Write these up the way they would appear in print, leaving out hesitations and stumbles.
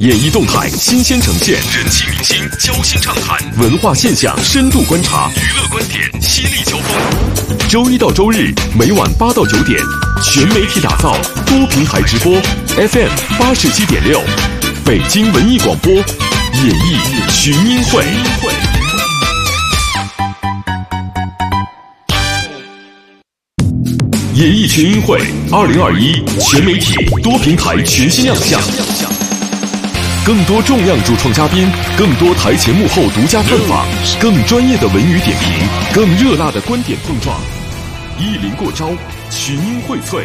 演艺动态新鲜呈现，人气明星交心畅谈，文化现象深度观察，娱乐观点犀利交锋。周一到周日每晚8到9点，全媒体打造，多平台直播 ，FM 87.6，北京文艺广播，演艺群英会。演艺群英会2021全媒体多平台全新亮相，更多重量主创嘉宾，更多台前幕后独家探访，更专业的文娱点评，更热辣的观点碰撞。一临过招，群英荟萃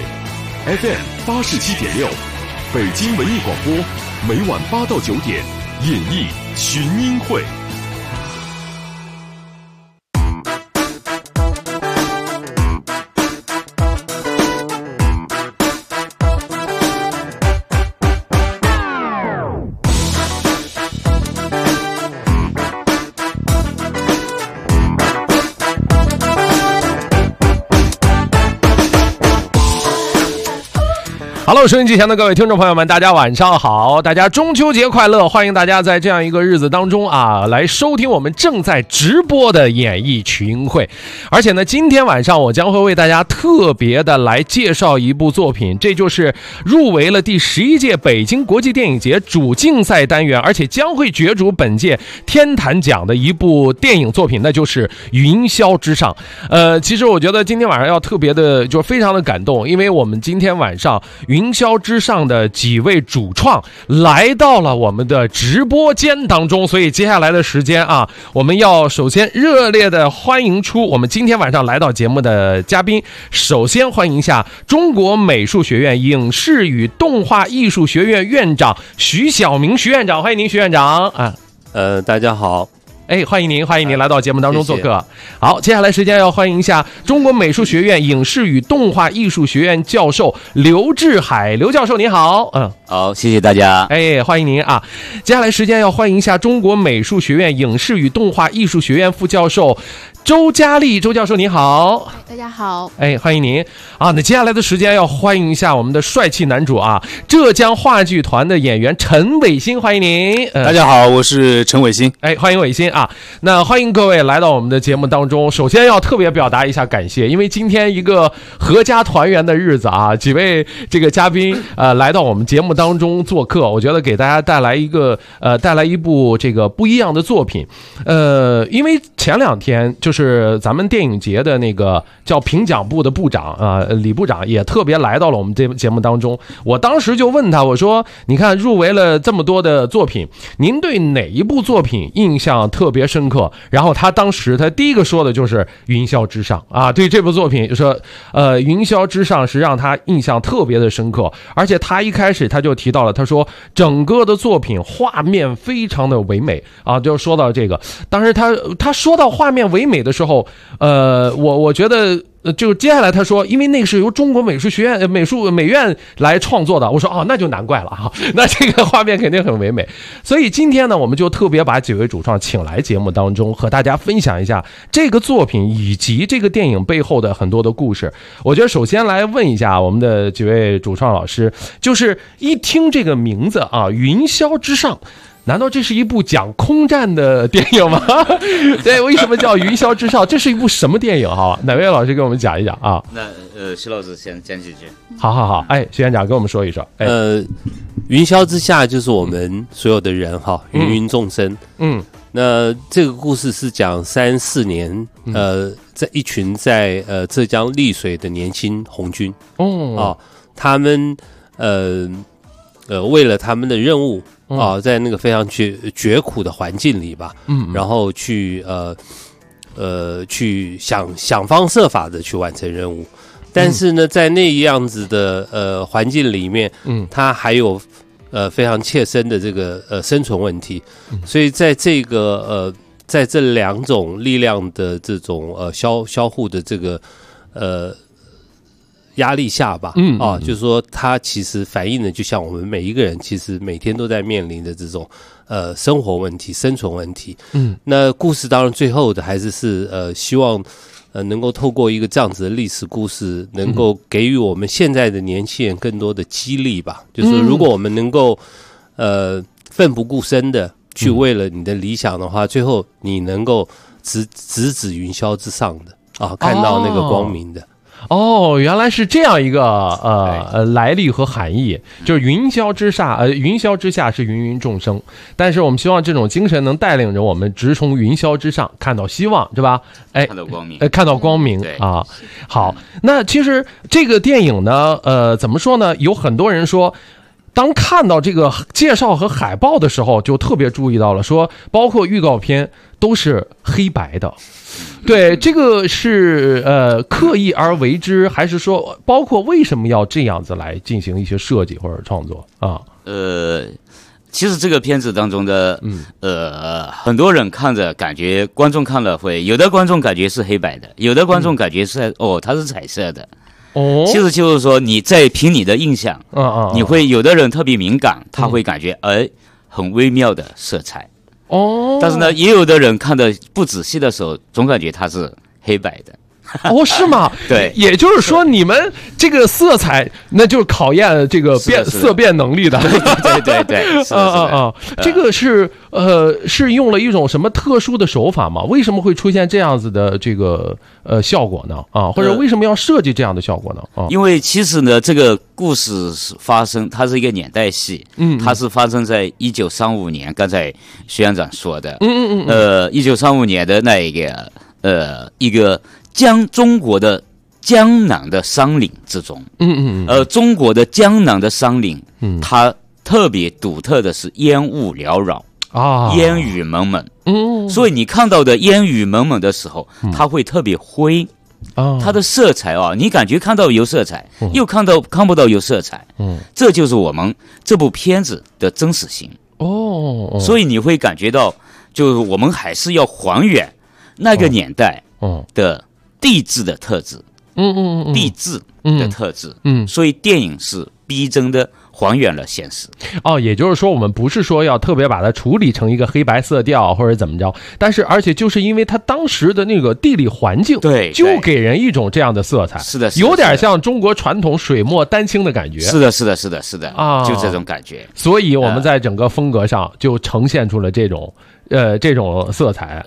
，FM 87.6，北京文艺广播，每晚8到9点，演艺群英会。Hello， 收音机前的各位听众朋友们，大家晚上好！大家中秋节快乐！欢迎大家在这样一个日子当中来收听我们正在直播的演艺群会。而且呢，今天晚上我将会为大家特别的来介绍一部作品，这就是入围了第11届北京国际电影节主竞赛单元，而且将会角逐本届天坛奖的一部电影作品，那就是《云霄之上》。其实我觉得今天晚上要特别的，就非常的感动，因为我们今天晚上云霄之上的几位主创来到了我们的直播间当中，所以接下来的时间我们要首先热烈的欢迎出我们今天晚上来到节目的嘉宾。首先欢迎一下中国美术学院影视与动画艺术学院院长徐晓明徐院长，欢迎您徐院长大家好。 欢迎您来到节目当中做客。 谢谢。 好，接下来时间要欢迎一下中国美术学院影视与动画艺术学院教授刘志海，刘教授您好。 好，谢谢大家。 欢迎您接下来时间要欢迎一下中国美术学院影视与动画艺术学院副教授周佳丽，周教授您好。 大家好。 欢迎您那接下来的时间要欢迎一下我们的帅气男主浙江话剧团的演员陈伟新，欢迎您。 大家好，我是陈伟新。 欢迎伟新那欢迎各位来到我们的节目当中。首先要特别表达一下感谢，因为今天一个合家团圆的日子几位这个嘉宾来到我们节目当中做客，我觉得给大家带来一部这个不一样的作品。因为前2天就是咱们电影节的那个叫评奖部的部长李部长也特别来到了我们这节目当中。我当时就问他，我说你看入围了这么多的作品，您对哪一部作品印象特别深刻？然后他当时第一个说的就是《云霄之上》对这部作品就说《云霄之上》是让他印象特别的深刻，而且他一开始他就提到了，他说整个的作品画面非常的唯美就说到这个。当时他说到画面唯美的时候我觉得就接下来他说，因为那个是由中国美术学院美院来创作的。我说那就难怪了那这个画面肯定很唯美。所以今天呢，我们就特别把几位主创请来节目当中，和大家分享一下这个作品以及这个电影背后的很多的故事。我觉得首先来问一下我们的几位主创老师，就是一听这个名字云霄之上，难道这是一部讲空战的电影吗？对，为什么叫云霄之上？这是一部什么电影哪位老师给我们讲一讲那徐老师先讲几句。 好，徐院长跟我们说一说。 云霄之下就是我们所有的人芸芸众生。那这个故事是讲34年在一群在浙江丽水的年轻红军他们为了他们的任务在那个非常绝苦的环境里吧，然后去想方设法的去完成任务，但是呢，在那样子的环境里面，它还有非常切身的这个生存问题，所以在这个在这2种力量的这种相互的这个压力下吧，就是说它其实反映的就像我们每一个人其实每天都在面临的这种生活问题、生存问题。那故事当然最后的还是希望能够透过一个这样子的历史故事，能够给予我们现在的年轻人更多的激励吧。就是说如果我们能够奋不顾身的去为了你的理想的话，最后你能够直指云霄之上的啊，看到那个光明的。 哦，原来是这样一个来历和含义，就是云霄之下是芸芸众生，但是我们希望这种精神能带领着我们直冲云霄之上，看到希望，是吧？哎， 看到光明， 看到光明啊。好，那其实这个电影呢，怎么说呢？有很多人说，当看到这个介绍和海报的时候，就特别注意到了，说包括预告片都是黑白的。对，这个是刻意而为之，还是说包括为什么要这样子来进行一些设计或者创作啊？ 其实这个片子当中的很多人看着感觉，观众看了会有的观众感觉是黑白的，有的观众感觉是它是彩色的。哦，其实就是说你在凭你的印象，你会有的人特别敏感，他会感觉很微妙的色彩。哦，但是呢，也有的人看的不仔细的时候，总感觉它是黑白的。 哦，是吗？ 对， 也就是说，你们这个色彩，那就是考验这个色变能力的。 对， 这个是用了一种什么特殊的手法吗？为什么会出现这样子的这个效果呢？啊，或者为什么要设计这样的效果呢？啊， 因为其实呢，这个故事它是一个年代戏，它是发生在1935年，刚才徐院长说的，1935年的那一个中国的江南的山岭之中，中国的江南的山岭，它特别独特的是烟雾缭绕啊，烟雨蒙蒙，所以你看到的烟雨蒙蒙的时候，它会特别灰。它的色彩你感觉看到有色彩，又看不到有色彩，这就是我们这部片子的真实性所以你会感觉到，就是我们还是要还原那个年代的地质的特质，地质的特质，所以电影是逼真的还原了现实。 也就是说，我们不是说要特别把它处理成一个黑白色调或者怎么着，但是而且就是因为它当时的那个地理环境， 对， 就给人一种这样的色彩， 是的， 有点像中国传统水墨丹青的感觉。 是的啊，就这种感觉。 所以我们在整个风格上就呈现出了这种色彩，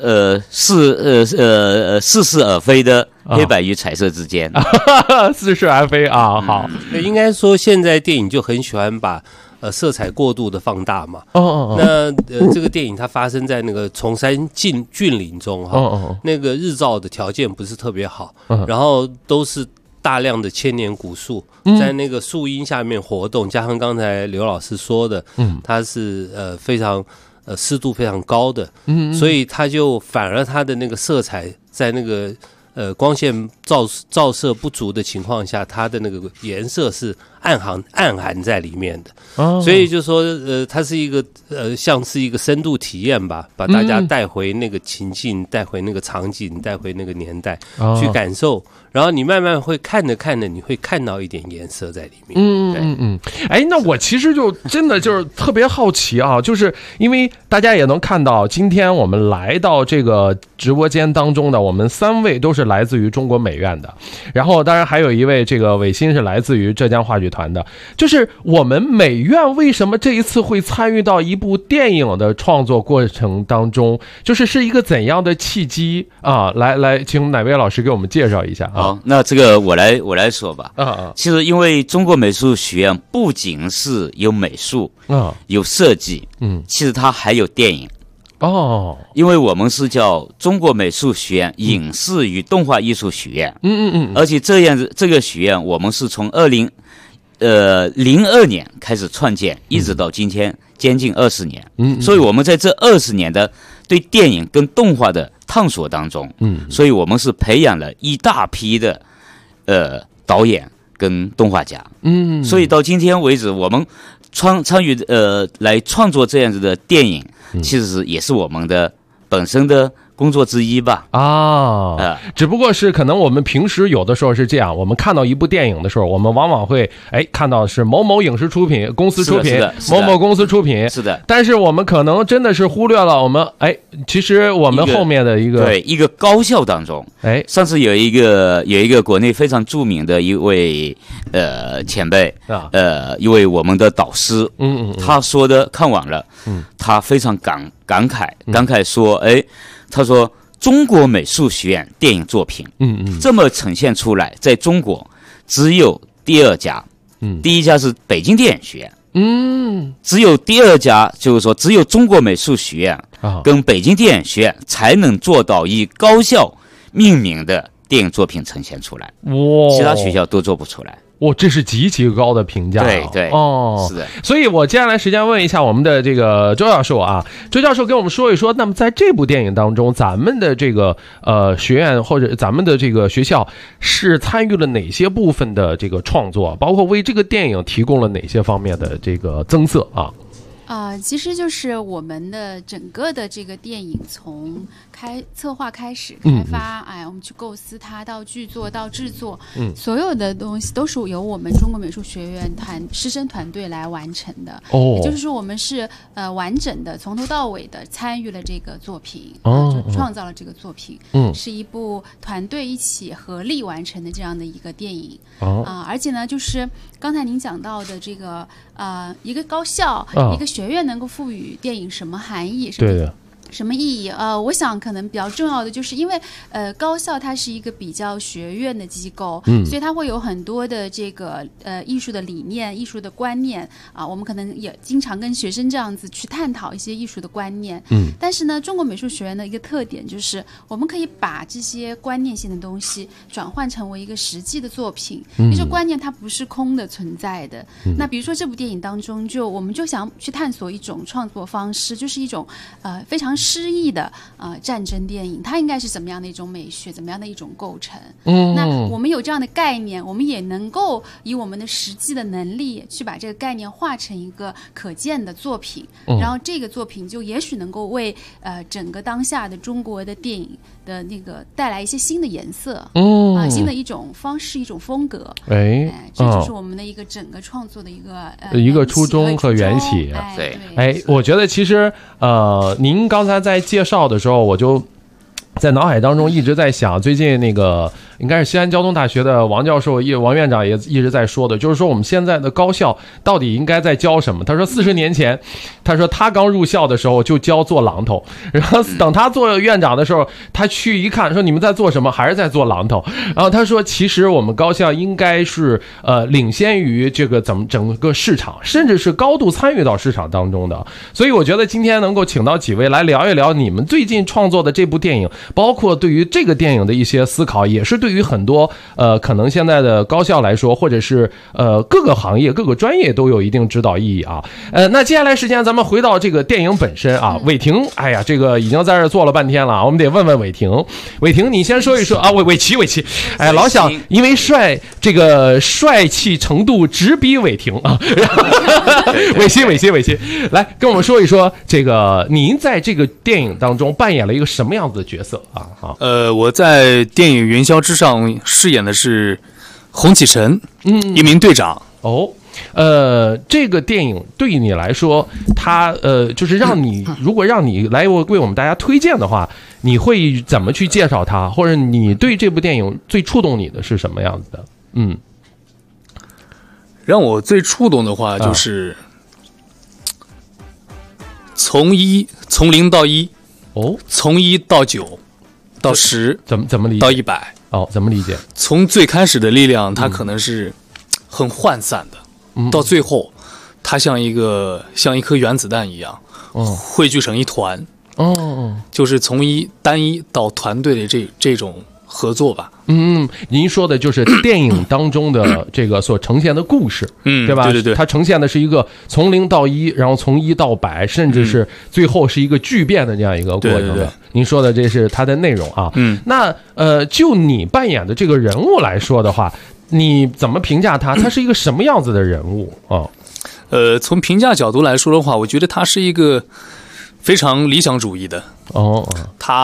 似是而非的黑白与彩色之间， 似是而非啊。好， 应该说现在电影就很喜欢把色彩过度的放大嘛。那这个电影它发生在那个崇山峻岭中哈，那个日照的条件不是特别好，然后都是大量的千年古树在那个树荫下面活动，加上刚才刘老师说的，它是非常。湿度非常高的，所以它就反而它的那个色彩在那个光线照射不足的情况下，它的那个颜色是暗含在里面的。所以就说它是一个像是一个深度体验吧，把大家带回那个情境，带回那个场景，带回那个年代去感受。然后你慢慢会看着，你会看到一点颜色在里面。 那我其实就真的就是特别好奇啊，就是因为大家也能看到，今天我们来到这个直播间当中的，我们3位都是来自于中国美院的，然后当然还有一位这个伟新是来自于浙江话剧团的。就是我们美院为什么这一次会参与到一部电影的创作过程当中，是一个怎样的契机啊？来，请哪位老师给我们介绍一下啊？ 好，那这个我来说吧。其实因为中国美术学院不仅是有美术有设计，其实它还有电影。因为我们是叫中国美术学院影视与动画艺术学院。而且这个学院我们是从2002年开始创建，一直到今天将近20年。所以我们在这20年的对电影跟动画的探索当中，所以我们是培养了一大批的导演跟动画家。所以到今天为止，我们参与来创作这样子的电影，其实也是我们的本身的工作之一吧。 只不过是可能我们平时有的时候是这样，我们看到一部电影的时候，我们往往会看到是某某影视出品公司出品，某某公司出品， 是的。 但是我们可能真的是忽略了我们其实我们后面的一个高校当中，上次有一个国内非常著名的一位前辈一位我们的导师，他说的看完了，他非常感慨说，他说中国美术学院电影作品，这么呈现出来，在中国只有第二家，第一家是北京电影学院，只有第二家，就是说只有中国美术学院跟北京电影学院才能做到以高校命名的电影作品呈现出来，其他学校都做不出来。 这是极其高的评价， 对，是的。 所以我接下来时间问一下我们的这个周教授啊，周教授跟我们说一说，那么在这部电影当中，咱们的这个学院或者咱们的这个学校是参与了哪些部分的这个创作，包括为这个电影提供了哪些方面的这个增色啊？ 其实就是我们的整个的这个电影从策划开始开发，我们去构思它到剧作到制作，所有的东西都是由我们中国美术学院师生团队来完成的。也就是说，我们是完整的从头到尾的参与了这个作品，就创造了这个作品，是一部团队一起合力完成的这样的一个电影。而且呢，就是刚才您讲到的这个一个高校，一个学院能够赋予电影什么含义？什么意义？我想可能比较重要的就是因为高校它是一个比较学院的机构，所以它会有很多的这个艺术的理念、艺术的观念我们可能也经常跟学生这样子去探讨一些艺术的观念。但是呢，中国美术学院的一个特点就是我们可以把这些观念性的东西转换成为一个实际的作品，也就是观念它不是空的存在的。那比如说这部电影当中，我们就想去探索一种创作方式，就是一种非常诗意的战争电影，它应该是怎么样的一种美学，怎么样的一种构成。那我们有这样的概念，我们也能够以我们的实际的能力去把这个概念化成一个可见的作品，然后这个作品就也许能够为整个当下的中国的电影的那个带来一些新的颜色，新的一种方式、一种风格。这就是我们的一个整个创作的一个初衷和缘起。 对， 我觉得其实您刚才在介绍的时候，我就在脑海当中一直在想，最近那个应该是西安交通大学的王教授、王院长也一直在说的，就是说我们现在的高校到底应该在教什么？他说40年前，他说他刚入校的时候就教做榔头，然后等他做院长的时候，他去一看，说你们在做什么？还是在做榔头。然后他说，其实我们高校应该是领先于这个整个市场，甚至是高度参与到市场当中的。所以我觉得今天能够请到几位来聊一聊你们最近创作的这部电影，包括对于这个电影的一些思考，也是对于很多可能现在的高校来说，或者是各个行业各个专业都有一定指导意义啊。那接下来时间咱们回到这个电影本身啊，伟霆，哎呀，这个已经在这坐了半天了，我们得问问伟霆。伟霆，你先说一说啊，伟奇，哎，老想因为这个帅气程度直逼伟霆啊，伟奇，来跟我们说一说这个您在这个电影当中扮演了一个什么样子的角色啊？ 我在电影《云霄之上》饰演的是洪启臣，一名队长。 这个电影对你来说，它就是如果让你来为我们大家推荐的话，你会怎么去介绍它？或者你对这部电影最触动你的是什么样子的？ 让我最触动的话就是从0到1，从1到9到10， 怎么理解到100？ 怎么理解？ 从最开始的力量，它可能是很涣散的，到最后，它像一颗原子弹一样，汇聚成一团。就是从单一到团队的这种合作吧。 您说的就是电影当中的这个所呈现的故事，对吧？ 对， 它呈现的是一个从0到1，然后从1到100，甚至是最后是一个巨变的这样一个过程。 对， 您说的这是它的内容啊。那就你扮演的这个人物来说的话，你怎么评价他？他是一个什么样子的人物啊？ 从评价角度来说的话，我觉得他是一个非常理想主义的。他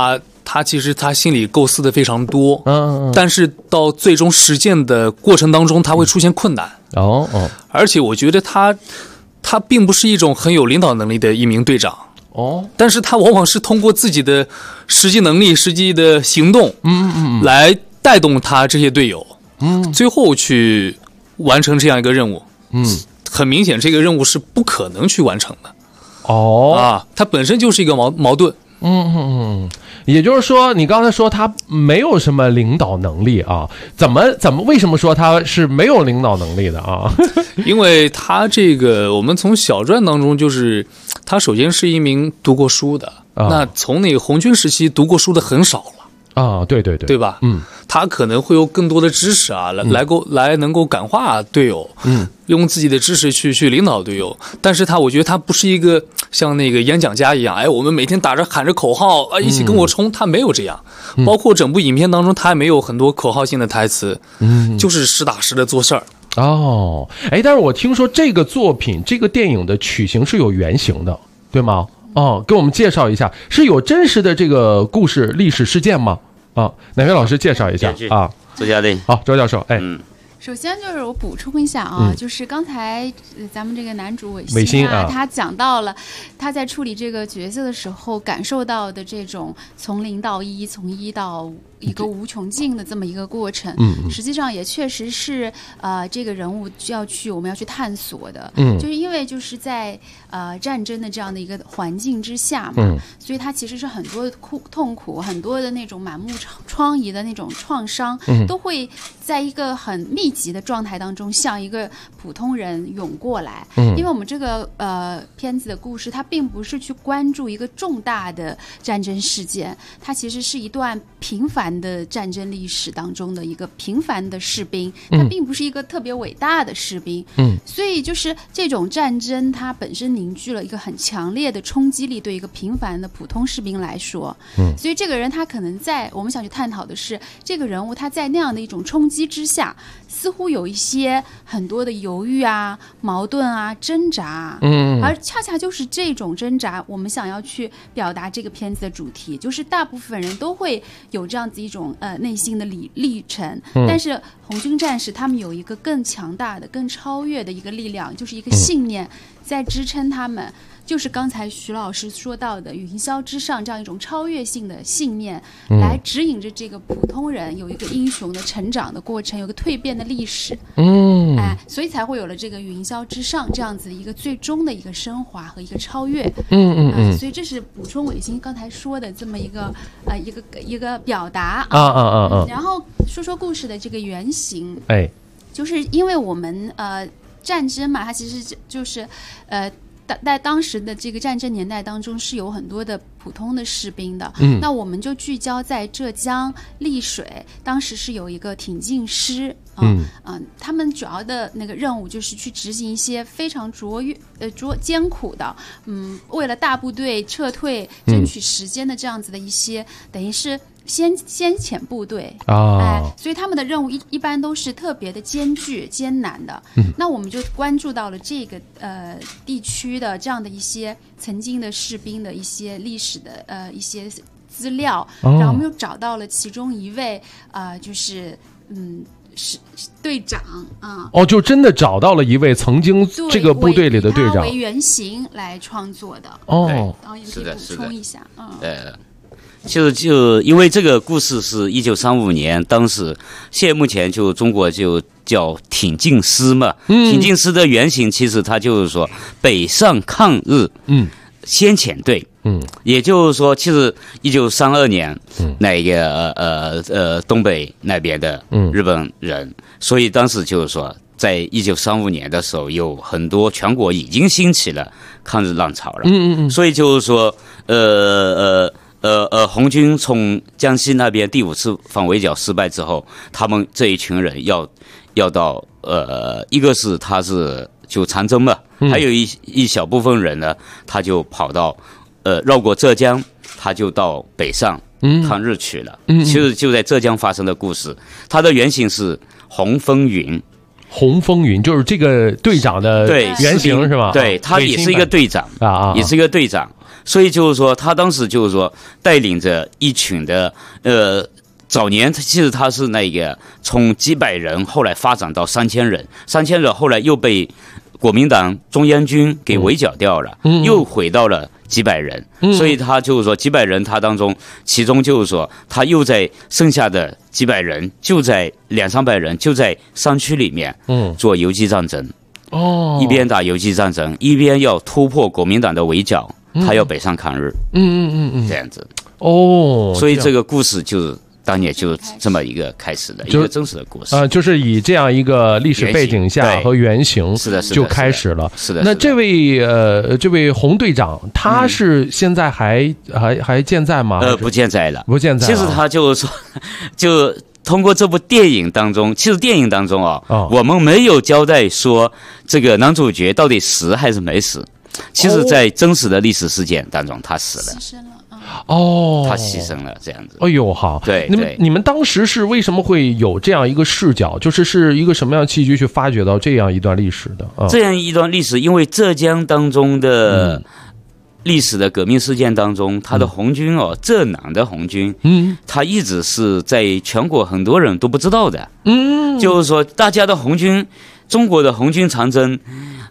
他其实他心里构思的非常多，但是到最终实践的过程当中，他会出现困难。而且我觉得他并不是一种很有领导能力的一名队长。但是他往往是通过自己的实际能力、实际的行动，来带动他这些队友，最后去完成这样一个任务。很明显，这个任务是不可能去完成的。它本身就是一个矛盾。 也就是说，你刚才说他没有什么领导能力啊？为什么说他是没有领导能力的啊？ 因为他这个，我们从小传当中就是他首先是一名读过书的，那从那个红军时期读过书的很少了。对吧？他可能会有更多的知识啊，来能够感化队友，用自己的知识去领导队友。但是我觉得他不是一个像那个演讲家一样，我们每天喊着口号啊，一起跟我冲，他没有这样。包括整部影片当中，他也没有很多口号性的台词，就是实打实的做事儿。 但是我听说这个作品，这个电影的曲型是有原型的，对吗？给我们介绍一下，是有真实的这个故事历史事件吗？哪位老师介绍一下啊？ 周嘉丽， 好，周教授， 首先就是我补充一下啊，就是刚才咱们这个男主韦星啊， 他讲到了他在处理这个角色的时候感受到的这种从零到一，从一到一个无穷尽的这么一个过程，实际上也确实是这个人物我们要去探索的，就是因为就是在战争的这样的一个环境之下嘛，所以他其实是很多的痛苦，很多的那种满目疮痍的那种创伤，都会在一个很密集的状态当中向一个普通人涌过来，因为我们这个片子的故事，它并不是去关注一个重大的战争事件，它其实是一段平凡的战争历史当中的一个平凡的士兵，他并不是一个特别伟大的士兵，所以就是这种战争它本身凝聚了一个很强烈的冲击力，对一个平凡的普通士兵来说，所以这个人他可能我们想去探讨的是这个人物他在那样的一种冲击之下，似乎有一些很多的犹豫啊、矛盾啊、挣扎，而恰恰就是这种挣扎，我们想要去表达这个片子的主题，就是大部分人都会有这样子一种内心的历程，但是红军战士他们有一个更强大的、更超越的一个力量，就是一个信念在支撑他们。就是刚才徐老师说到的云霄之上这样一种超越性的信念，来指引着这个普通人有一个英雄的成长的过程，有个蜕变的历史，所以才会有了这个云霄之上这样子一个最终的一个升华和一个超越，所以这是补充韦星刚才说的这么一个表达然后说故事的这个原型，就是因为我们战争嘛，它其实就是在当时的这个战争年代当中是有很多的普通的士兵的，那我们就聚焦在浙江丽水，当时是有一个挺进师，他们主要的那个任务就是去执行一些非常艰苦的，为了大部队撤退争取时间的这样子的一些，等于是先遣部队所以他们的任务一般都是特别的艰难的。那我们就关注到了这个地区的这样的一些曾经的士兵的一些历史的一些资料，然后我们又找到了其中一位就是是队长就真的找到了一位曾经这个部队里的队长， 为原型来创作的。导演可以补充一下。 就因为这个故事是1935年，当时现目前就中国就叫挺进师嘛，挺进师的原型其实它就是说北上抗日先遣队，也就是说其实1932年那个东北那边的日本人，所以当时就是说在1935年的时候有很多全国已经兴起了抗日浪潮了，所以就是说红军从江西那边第5次反围剿失败之后，他们这一群人要到一个是他是就长征嘛，还有一小部分人呢，他就跑到绕过浙江，他就到北上抗日去了。其实就在浙江发生的故事，它的原型是洪峰云。 洪峰云就是这个队长的原型是吧？ 对，他也是一个队长也是一个队长。 所以就是说，他当时就是说带领着一群的早年其实他是那个从几百人后来发展到3000人，3000人后来又被国民党中央军给围剿掉了，又回到了几百人，所以他就是说几百人他当中，其中就是说他又在剩下的几百人就在200-300人就在山区里面做游击战争，一边打游击战争，一边要突破国民党的围剿，他要北上抗日，这样子所以这个故事就是当年就这么一个开始的一个真实的故事， 就是以这样一个历史背景下和原型就开始了。 是的。 那这位洪队长，他是现在还健在吗？ 不健在了， 不健在了。 其实他就是说，就通过这部电影当中，其实电影当中我们没有交代说这个男主角到底死还是没死。其实，在真实的历史事件当中，他死了。 牺牲了。 他牺牲了，这样子。 哎呦，好， 对。 你们当时是为什么会有这样一个视角？是一个什么样的契机去发掘到这样一段历史的？ 这样一段历史，因为浙江当中的历史的革命事件当中，他的红军浙南的红军，他一直是在全国很多人都不知道的。就是说，大家的红军，中国的红军长征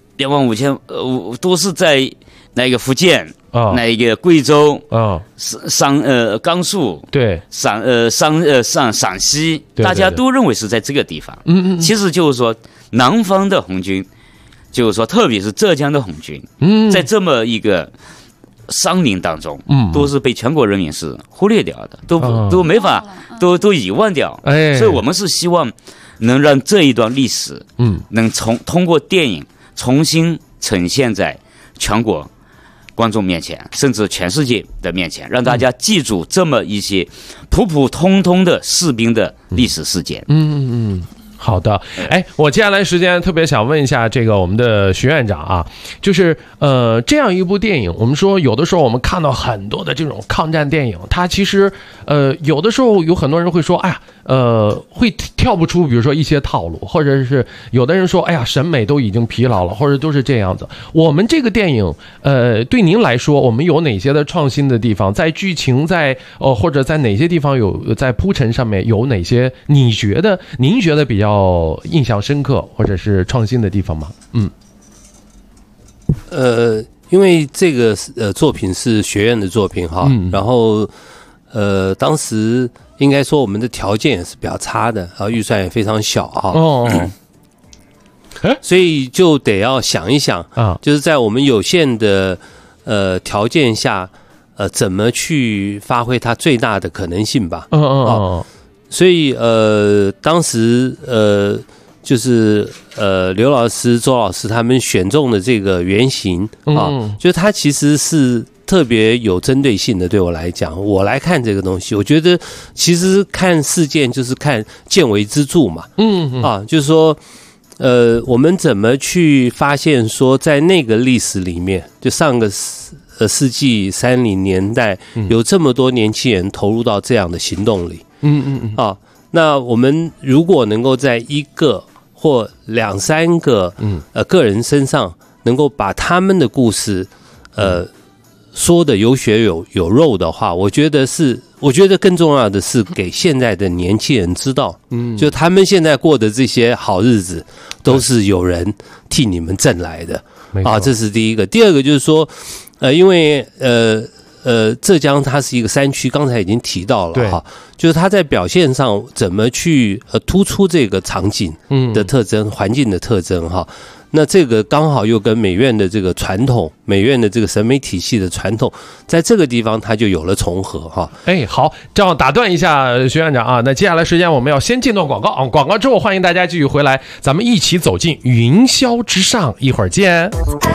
25000，都是在那个福建。那个贵州甘肃对陕西，大家都认为是在这个地方。其实就是说南方的红军，就是说特别是浙江的红军，在这么一个山林当中，都是被全国人民是忽略掉的，都没法都遗忘掉。所以我们是希望能让这一段历史能通过电影重新呈现在全国观众面前，甚至全世界的面前，让大家记住这么一些普普通通的士兵的历史事件。 好的，我接下来时间特别想问一下这个我们的徐院长啊，就是这样一部电影，我们说有的时候我们看到很多的这种抗战电影，它其实有的时候有很多人会说，哎呀，会跳不出比如说一些套路，或者是有的人说，哎呀，审美都已经疲劳了，或者都是这样子。我们这个电影对您来说，我们有哪些的创新的地方，在剧情或者在哪些地方有在铺陈上面有哪些您觉得比较印象深刻或者是创新的地方吗？ 因为这个作品是学院的作品哈，然后当时应该说我们的条件也是比较差的，然后预算也非常小哈。所以就得要想一想就是在我们有限的条件下，怎么去发挥它最大的可能性吧。所以当时就是刘老师、周老师他们选中的这个原型就是它其实是特别有针对性的。对我来讲，我来看这个东西，我觉得其实看事件就是看见微知著嘛。就是说我们怎么去发现说在那个历史里面，就上个世纪30年代有这么多年轻人投入到这样的行动里。那我们如果能够在一个或2-3个个人身上能够把他们的故事说的有血有肉的话，我觉得更重要的是给现在的年轻人知道，就他们现在过的这些好日子都是有人替你们挣来的这是第一个。第二个就是说因为浙江它是一个山区，刚才已经提到了哈，就是它在表现上怎么去突出这个场景的特征、环境的特征哈。那这个刚好又跟美院的这个传统，美院的这个审美体系的传统，在这个地方它就有了重合哈。 好，这样打断一下徐院长啊，那接下来时间我们要先进段广告啊，广告之后欢迎大家继续回来，咱们一起走进云霄之上，一会儿见。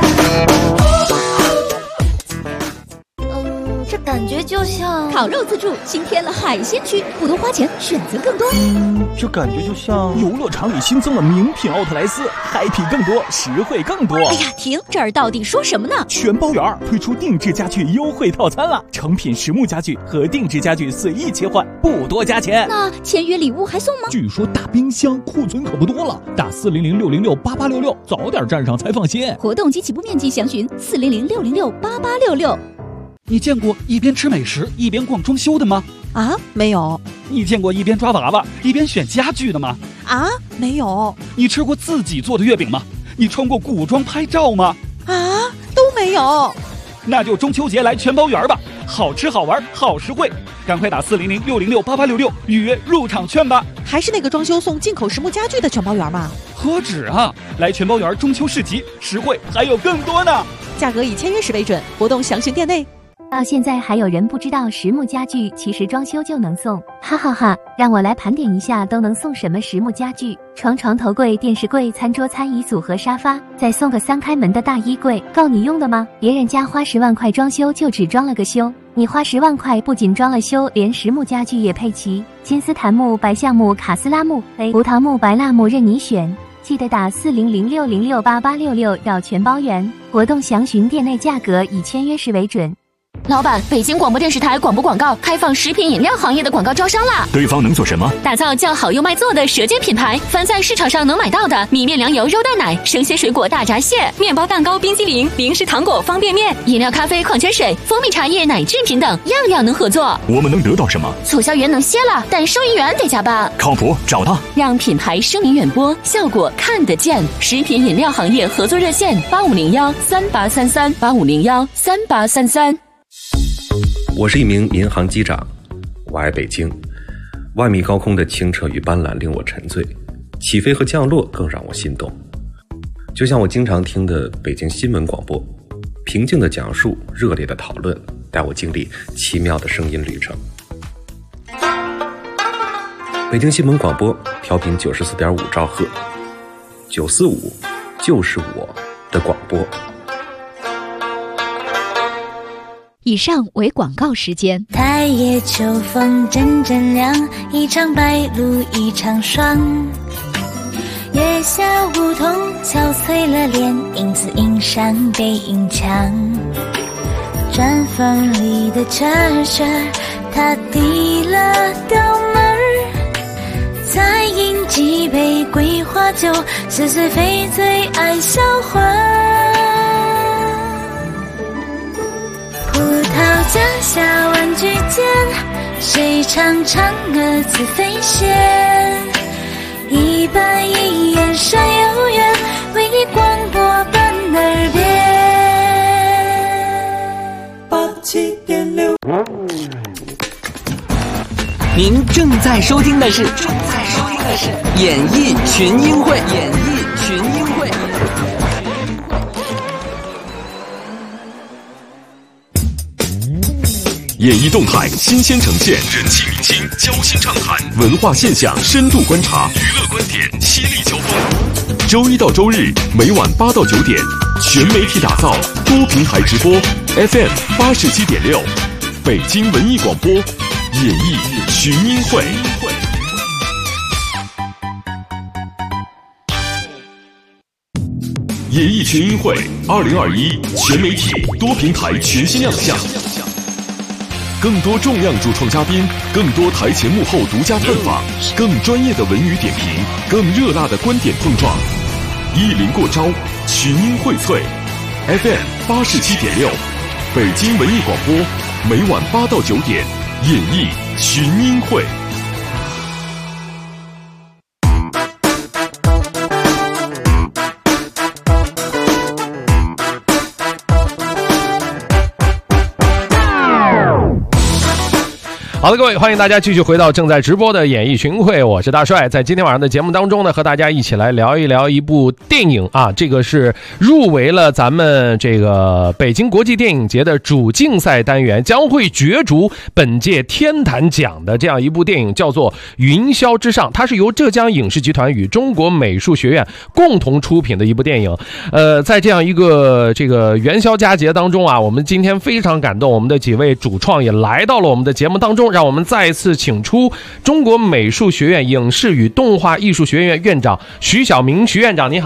这感觉就像烤肉自助新添了海鲜区，不多花钱，选择更多。 这感觉就像游乐场里新增了名品奥特莱斯，嗨皮更多，实惠更多。 哎呀，停！这儿到底说什么呢？ 全包圆推出定制家具优惠套餐了，成品实木家具和定制家具随意切换，不多加钱。 那签约礼物还送吗？ 据说大冰箱库存可不多了，打400-606-8866，早点站上才放心。 活动及起步面积详询400-606-8866。 你见过一边吃美食一边逛装修的吗？ 啊，没有。 你见过一边抓娃娃一边选家具的吗？ 啊，没有。 你吃过自己做的月饼吗？你穿过古装拍照吗？ 啊，都没有。 那就中秋节来全包园吧，好吃好玩好实惠，赶快打400-606-8866预约入场券吧。 还是那个装修送进口实木家具的全包园吗？ 何止啊，来全包园中秋市集，实惠还有更多呢。 价格以签约时为准，活动详询店内。 到现在还有人不知道实木家具其实装修就能送，哈哈哈！让我来盘点一下都能送什么实木家具：床、头柜、电视柜、餐桌、餐椅组和沙发，再送个3开门的大衣柜，够你用的吗？别人家花10万块装修就只装了个修，你花10万块不仅装了修，连实木家具也配齐，金丝檀木、白橡木、卡斯拉木、胡桃木、白蜡木任你选。记得打400-606-8866要全包圆，活动详询店内，价格以签约时为准。 老板，北京广播电视台广播广告开放食品饮料行业的广告招商啦！ 对方能做什么？ 打造叫好又卖座的舌尖品牌，凡在市场上能买到的米面粮油肉蛋奶、生鲜水果大闸蟹、面包蛋糕、冰激凌、零食糖果、方便面、饮料、咖啡、矿泉水、蜂蜜茶叶、奶制品等，样样能合作。 我们能得到什么？ 促销员能歇了，但收银员得加班。 靠谱，找他， 让品牌声名远播，效果看得见。食品饮料行业合作热线：8501-3833，8501-3833。 我是一名民航机长，我爱北京。万米高空的清澈与斑斓令我沉醉，起飞和降落更让我心动。就像我经常听的北京新闻广播，平静的讲述，热烈的讨论，带我经历奇妙的声音旅程。北京新闻广播调频94.5兆赫，945就是我的广播。 以上为广告时间。 太夜秋风阵阵凉，一场白露一场霜。月下梧桐憔悴了脸，影子映上背影墙。砖缝里的车儿，他递了刀门儿，再饮几杯桂花酒，似是非醉爱销魂。葡萄架下玩具间，谁唱嫦娥自飞仙？一板一眼山有缘，为你广播伴耳边。87.6。 您正在收听的是演艺群英会。 演艺动态新鲜呈现，人气明星交心畅谈，文化现象深度观察，娱乐观点犀利交锋。周一到周日每晚8到9点，全媒体打造，多平台直播 ，FM 87.6，北京文艺广播，演艺群英会。演艺群英会2021全媒体多平台全新亮相。更多重量主创嘉宾，更多台前幕后独家探访，更专业的文娱点评，更热辣的观点碰撞。一临过招，群英荟萃 ，FM 87.6，北京文艺广播，每晚8到9点，演艺群英会。 好的，各位，欢迎大家继续回到正在直播的演艺群会，我是大帅。在今天晚上的节目当中呢，和大家一起来聊一聊一部电影啊，这个是入围了咱们这个北京国际电影节的主竞赛单元，将会角逐本届天坛奖的这样一部电影，叫做《云霄之上》，它是由浙江影视集团与中国美术学院共同出品的一部电影。在这样一个这个元宵佳节当中啊，我们今天非常感动，我们的几位主创也来到了我们的节目当中。让我们再一次请出中国美术学院影视与动画艺术学院院长徐晓明徐院长，你好。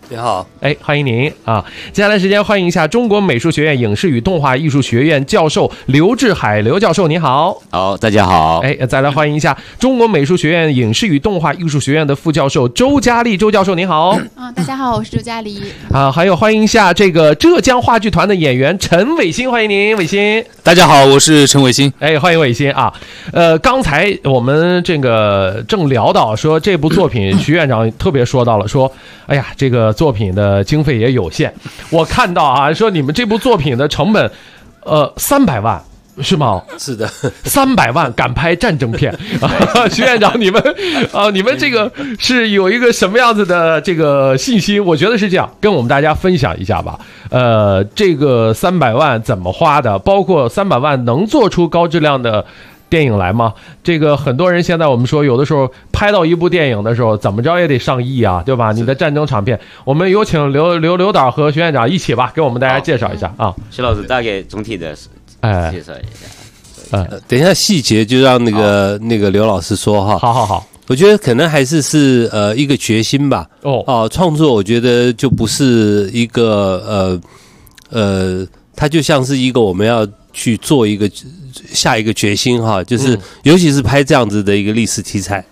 你好， 哎，欢迎您啊！接下来时间欢迎一下中国美术学院影视与动画艺术学院教授刘志海刘教授，你好。 好，大家好。 哎，再来欢迎一下中国美术学院影视与动画艺术学院的副教授周佳丽周教授，你好。 大家好，我是周佳丽。 还有欢迎一下这个浙江话剧团的演员陈伟新，欢迎您，伟新。 大家好，我是陈伟新。 哎，欢迎伟新啊！刚才我们这个正聊到说这部作品，徐院长特别说到了说，哎呀，这个作品的经费也有限。我看到啊，说你们这部作品的成本，300万。是吗？ 是的 ，300万敢拍战争片，徐院长，你们这个是有一个什么样子的这个信心？我觉得是这样，跟我们大家分享一下吧。这个300万怎么花的？包括300万能做出高质量的电影来吗？这个很多人现在我们说，有的时候拍到一部电影的时候，怎么着也得上亿啊，对吧？你的战争场片，我们有请刘导和徐院长一起吧，给我们大家介绍一下啊。 徐老师大概总体的。介绍一下，等一下细节就让那个刘老师说哈。 好， 我觉得可能还是一个决心吧。创作我觉得就不是一个它就像是一个我们要去做一个下一个决心哈，就是尤其是拍这样子的一个历史题材，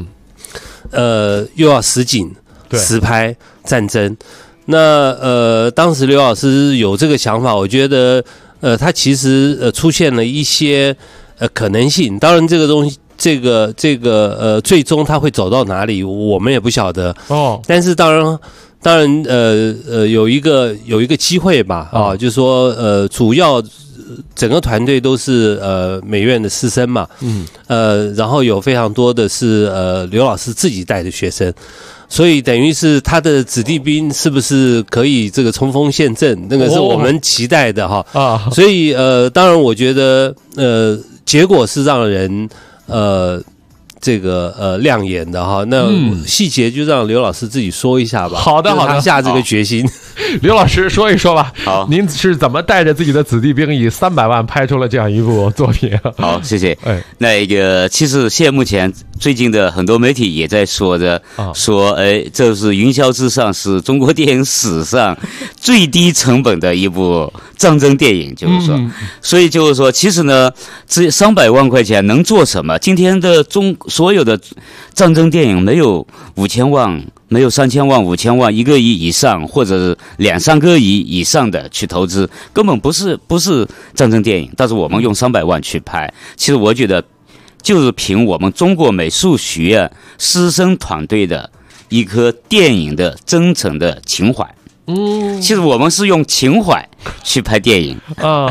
又要实景实拍战争。那当时刘老师有这个想法，我觉得。它其实出现了一些可能性，当然这个东西，这个最终它会走到哪里，我们也不晓得哦。但是当然有一个机会吧啊，就是说主要整个团队都是美院的师生嘛，然后有非常多的是刘老师自己带的学生。所以等于是他的子弟兵是不是可以这个冲锋陷阵？那个是我们期待的哈。所以当然我觉得结果是让人这个亮眼的哈。那细节就让刘老师自己说一下吧。 好的， 他下这个决心。 刘老师说一说吧。 好， 您是怎么带着自己的子弟兵以300万拍出了这样一部作品？ 好，谢谢。那个其实现在目前最近的很多媒体也在说着，说这是云霄之上，是中国电影史上最低成本的一部战争电影，就是说，所以就是说，其实呢，这300万块钱能做什么？今天的所有的战争电影没有5000万。没有3000万、5000万、1个亿以上，或者是2-3个亿以上的去投资，根本不是战争电影。但是我们用300万去拍，其实我觉得就是凭我们中国美术学院师生团队的一颗电影的真诚的情怀。其实我们是用情怀去拍电影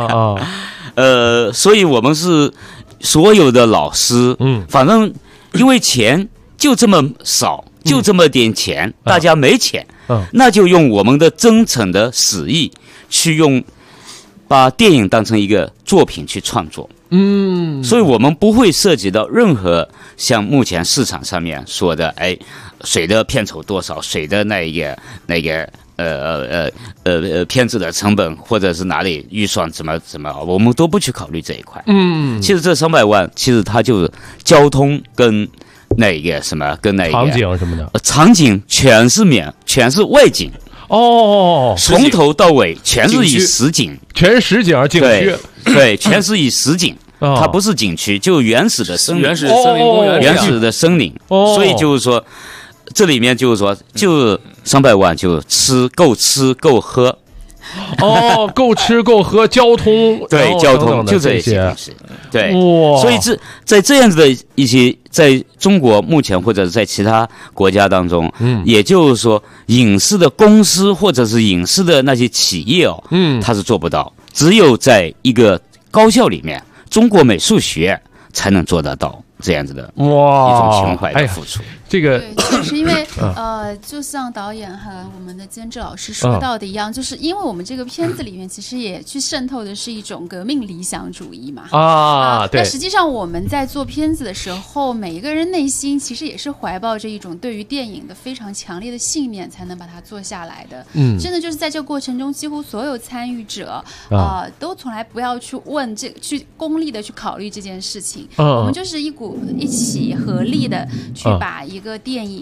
所以我们是所有的老师，反正因为钱就这么少。就这么点钱，大家没钱，那就用我们的真诚的实意去把电影当成一个作品去创作。所以我们不会涉及到任何像目前市场上面说的，谁的片酬多少，谁的那个片子的成本或者是哪里预算怎么，我们都不去考虑这一块。其实这300万，其实它就是交通跟。那个什么跟那个场景什么的， 场景全是外景从头到尾全是以实景， 全是实景景区， 对，全是以实景，它不是景区，就原始的森林， 原始森林公园， 原始的森林，所以就是说，这里面就是说，就300万就够吃够喝。 够吃够喝，交通对交通就这些东西，对，所以在这样子的一些，在中国目前或者在其他国家当中，也就是说，影视的公司或者是影视的那些企业它是做不到，只有在一个高校里面，中国美术学院才能做得到这样子的一种情怀的付出。 这个对，确实因为就像导演和我们的监制老师说到的一样，就是因为我们这个片子里面其实也去渗透的是一种革命理想主义嘛对。 那实际上我们在做片子的时候，每一个人内心其实也是怀抱着一种对于电影的非常强烈的信念，才能把它做下来的。真的就是在这个过程中，几乎所有参与者都从来不要去问去功利的去考虑这件事情。我们就是一起合力的去把一个电影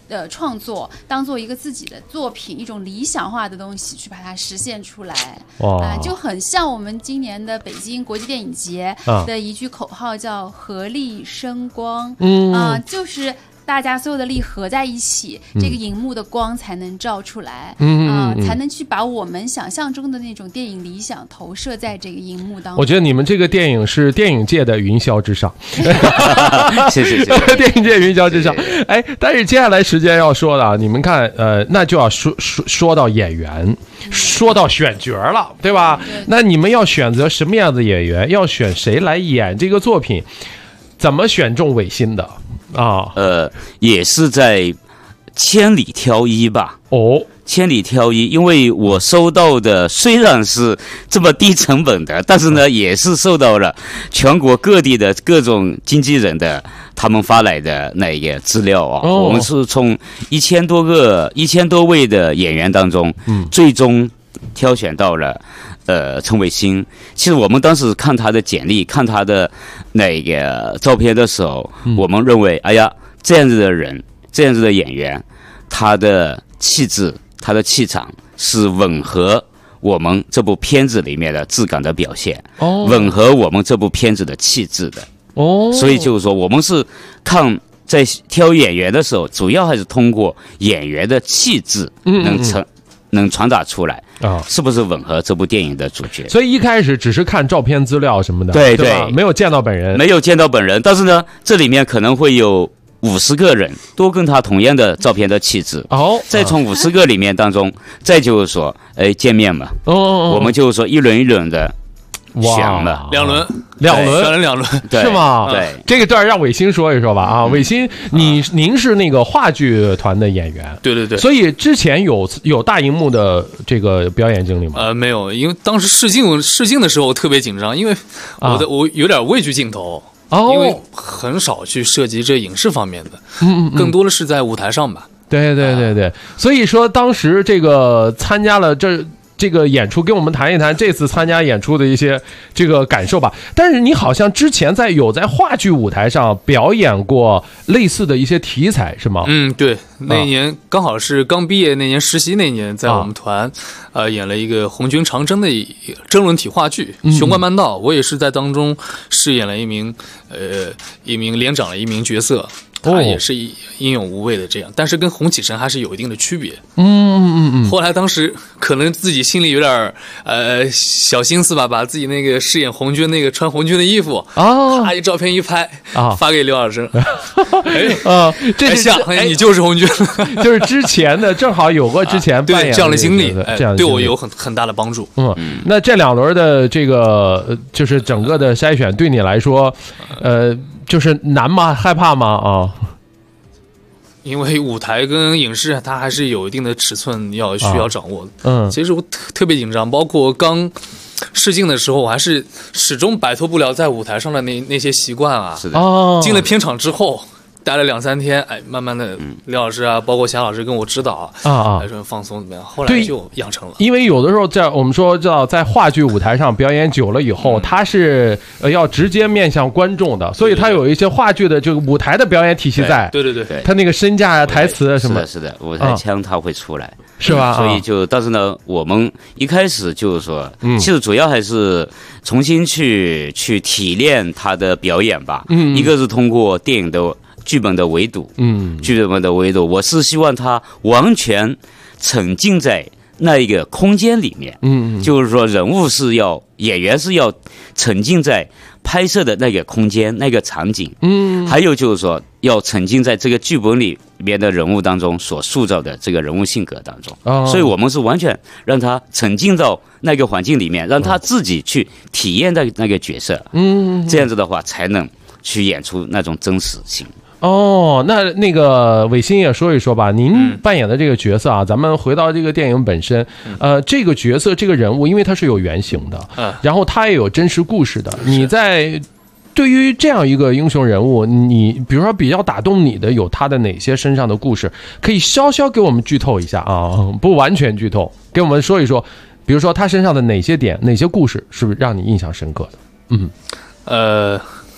创作当做一个自己的作品，一种理想化的东西去把它实现出来。就很像我们今年的北京国际电影节的一句口号叫合力生光。就是大家所有的力合在一起，这个荧幕的光才能照出来，才能去把我们想象中的那种电影理想投射在这个荧幕当中。 我觉得你们这个电影是电影界的云霄之上， 谢谢。 电影界云霄之上。哎，但是接下来时间要说的啊，你们看，那就要说到演员，说到选角了，对吧？那你们要选择什么样的演员，要选谁来演这个作品，怎么选中韦鑫的？ 也是在千里挑一吧。千里挑一，因为我收到的虽然是这么低成本的，但是呢，也是受到了全国各地的各种经纪人的他们发来的那个资料啊。我们是从1000多位的演员当中，最终挑选到了陈伟星。其实我们当时看他的简历，看他的那个照片的时候，我们认为，哎呀，这样子的人，这样子的演员，他的气质，他的气场是吻合我们这部片子里面的质感的表现，吻合我们这部片子的气质的。所以就是说，我们是看在挑演员的时候，主要还是通过演员的气质能传达出来是不是吻合这部电影的主角。 所以一开始只是看照片资料什么的， 对， 没有见到本人， 但是呢，这里面可能会有50个人都跟他同样的照片的气质，再从50个里面当中，再就是说，见面嘛，我们就是说一轮一轮的选了两轮， 对， 是吗？ 对， 这个段让伟鑫说一说吧啊，伟鑫，您是那个话剧团的演员， 对， 所以之前有大荧幕的这个表演经历吗？ 没有，因为当时试镜的时候特别紧张，因为我有点畏惧镜头。因为很少去涉及这影视方面的，更多的是在舞台上吧。 对，所以说当时这个参加了这个演出，跟我们谈一谈这次参加演出的一些这个感受吧。但是你好像之前有在话剧舞台上表演过类似的一些题材，是吗？ 对，那年刚好是刚毕业那年实习那年，在我们团演了一个红军长征的争论体话剧《雄关漫道》，我也是在当中饰演了一名连长的一名角色。他也是英勇无畏的这样，但是跟洪启臣还是有一定的区别。后来当时可能自己心里有点小心思吧，把自己那个饰演红军那个穿红军的衣服一照片一拍发给刘老师。 这像你就是红军， 就是之前的正好有过之前扮演这样的经历， 这样对我有很大的帮助。 那这2轮的这个就是整个的筛选对你来说，就是难吗？害怕吗？ 因为舞台跟影视它还是有一定的尺寸需要掌握的。其实我特别紧张，包括刚试镜的时候，我还是始终摆脱不了在舞台上的那些习惯啊。 是的。 进了片场之后，待了2-3天，慢慢的，刘老师啊，包括霞老师跟我指导来说放松怎么样，后来就养成了。 因为有的时候我们说在话剧舞台上表演久了以后，他是要直接面向观众的，所以他有一些话剧的这个舞台的表演体系在。 对， 他那个身价台词什么。 是的，舞台腔他会出来， 是吧？ 所以但是呢，我们一开始就是说，其实主要还是重新去提炼他的表演吧。一个是通过电影的剧本的维度，我是希望他完全沉浸在那一个空间里面，就是说演员是要沉浸在拍摄的那个空间、那个场景，还有就是说要沉浸在这个剧本里面的人物当中所塑造的这个人物性格当中，所以我们是完全让他沉浸到那个环境里面，让他自己去体验那个角色，这样子的话才能去演出那种真实性。 那个伟鑫也说一说吧，您扮演的这个角色啊，咱们回到这个电影本身，这个角色这个人物，因为他是有原型的，然后他也有真实故事的，你在对于这样一个英雄人物，你比如说比较打动你的有他的哪些身上的故事，可以稍稍给我们剧透一下啊，不完全剧透，给我们说一说，比如说他身上的哪些点、哪些故事是不是让你印象深刻的？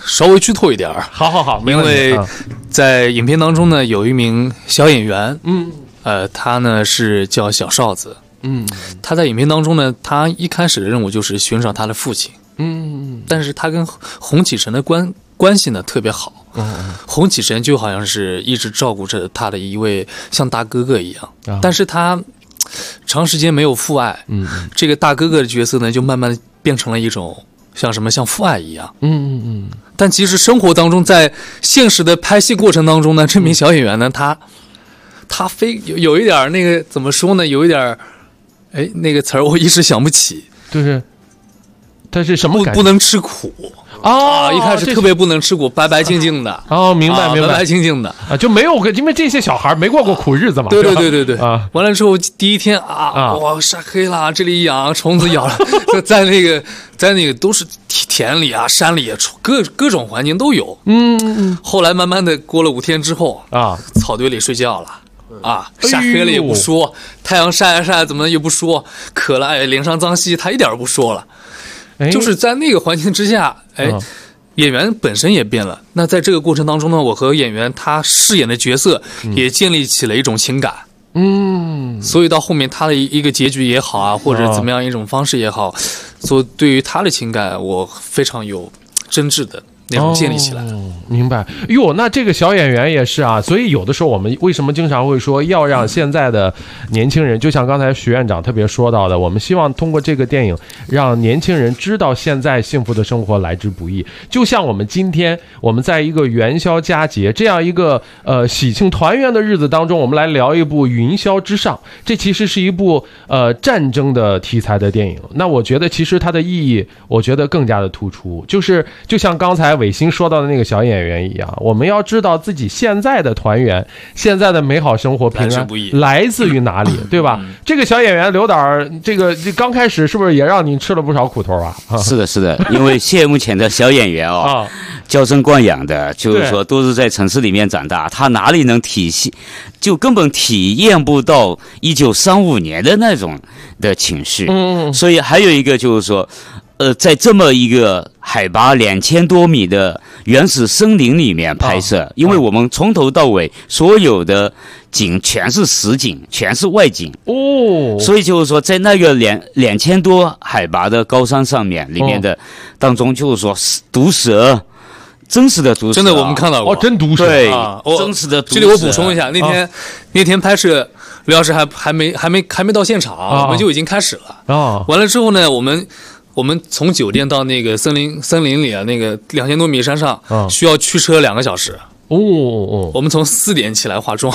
稍微剧透一点儿。 好， 因为在影片当中呢，有一名小演员，他呢是叫小哨子，他在影片当中呢，他一开始的任务就是寻找他的父亲，但是他跟洪启臣的关系呢特别好，洪启臣就好像是一直照顾着他的一位像大哥哥一样，但是他长时间没有父爱，这个大哥哥的角色呢，就慢慢变成了一种像父爱一样，但其实生活当中，在现实的拍戏过程当中呢，这名小演员呢，他非有一点那个怎么说呢，有一点，那个词儿我一时想不起， 就是他是什么感觉？ 不能吃苦一开始特别不能吃苦，白白净净的明白， 白白净净的就没有因为这些小孩没过苦日子嘛。 对完了之后第一天哇晒黑了，这里痒，虫子咬了，就在那个都是田里山里各种环境都有。后来慢慢的过了5天之后草堆里睡觉了。晒黑了也不说，太阳晒怎么也不说，渴了淋上脏兮，他一点都不说了。就是在那个环境之下，演员本身也变了。那在这个过程当中呢，我和演员他饰演的角色也建立起了一种情感。所以到后面他的一个结局也好或者怎么样一种方式也好，所以对于他的情感我非常有真挚的那种建立起来的。 明白。那这个小演员也是所以有的时候我们为什么经常会说要让现在的年轻人，就像刚才徐院长特别说到的，我们希望通过这个电影让年轻人知道现在幸福的生活来之不易。就像我们今天我们在一个元宵佳节这样一个喜庆团圆的日子当中，我们来聊一部《云霄之上》，这其实是一部战争的题材的电影。那我觉得其实它的意义我觉得更加的突出，就像刚才伟星说到的那个小演员一样，我们要知道自己现在的团圆，现在的美好生活平安来自于哪里，对吧？这个小演员刘导这刚开始是不是也让你吃了不少苦头是的，因为现目前的小演员娇生惯养的，就是说都是在城市里面长大，他哪里能体系，就根本体验不到1935年的那种的情绪。所以还有一个就是说在这么一个海拔2000多米的原始森林里面拍摄，因为我们从头到尾所有的景全是实景，全是外景所以就是说在那个2000多海拔的高山上面里面的当中，就是说毒蛇，真实的毒蛇， 真的我们看到过真毒蛇，对真实的毒蛇。 这里我补充一下，那天拍摄刘老师还没到现场，我们就已经开始了完了之后呢，我们从酒店到那个森林里那个2000多米山上，需要驱车2个小时。我们从4点起来化妆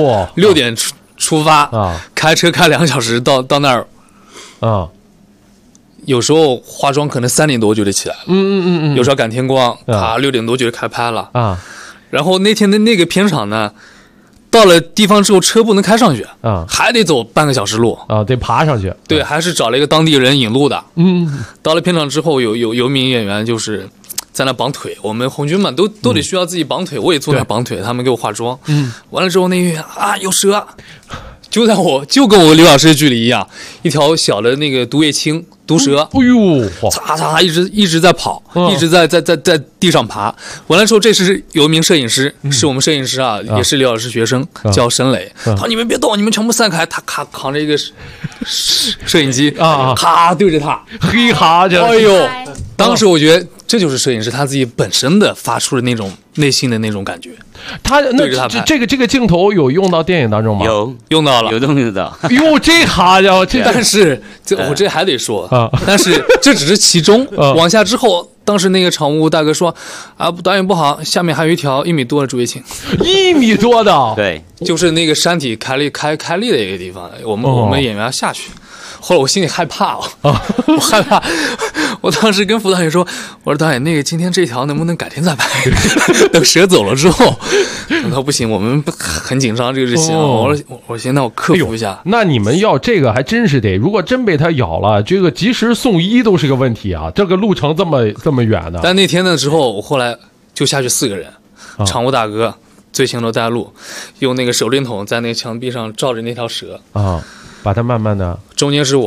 ，6点出发，开车开2个小时到那儿。有时候化妆可能3点多就得起来了，有时候赶天光，6点多就开拍了然后那天的那个片场呢，到了地方之后车不能开上去还得走半个小时路得爬上去。 对，还是找了一个当地人引路的。到了片场之后，有名演员就是在那绑腿，我们红军嘛都得需要自己绑腿，我也坐那绑腿，他们给我化妆。完了之后那演员有蛇，就跟我刘老师的距离一样，一条小的那个毒液青毒蛇，擦一直在跑，一直在地上爬。完了之后，这是有一名摄影师，是我们摄影师也是刘老师学生，叫沈磊。他说：“你们别动，你们全部散开。”他扛着一个摄影机咔对着他， 嘿哈着。 哎呦！当时我觉得这就是摄影师他自己本身的发出的那种内心的那种感觉。 这个镜头有用到电影当中吗？ 有用到了， 有用到。 哟，这哈家伙， 但是我这还得说但是这只是其中，往下之后，当时那个场务大哥说导演不好，下面还有一条1米多的竹叶青 ，1米多的， 对， 就是那个山体开立的一个地方，我们演员要下去。后来我心里害怕我害怕，我当时跟副导演说：“我说导演，那个今天这条能不能改天再拍？等蛇走了之后。”他说：“不行，我们很紧张这个事情。”我说：“行，那我克服一下。” 那你们要这个还真是得，如果真被它咬了，这个及时送医都是个问题这个路程这么远的。 但那天的时候，我后来就下去4个人，场务大哥最前头带路，用那个手电筒在那个墙壁上照着那条蛇把它慢慢的， 中间是我，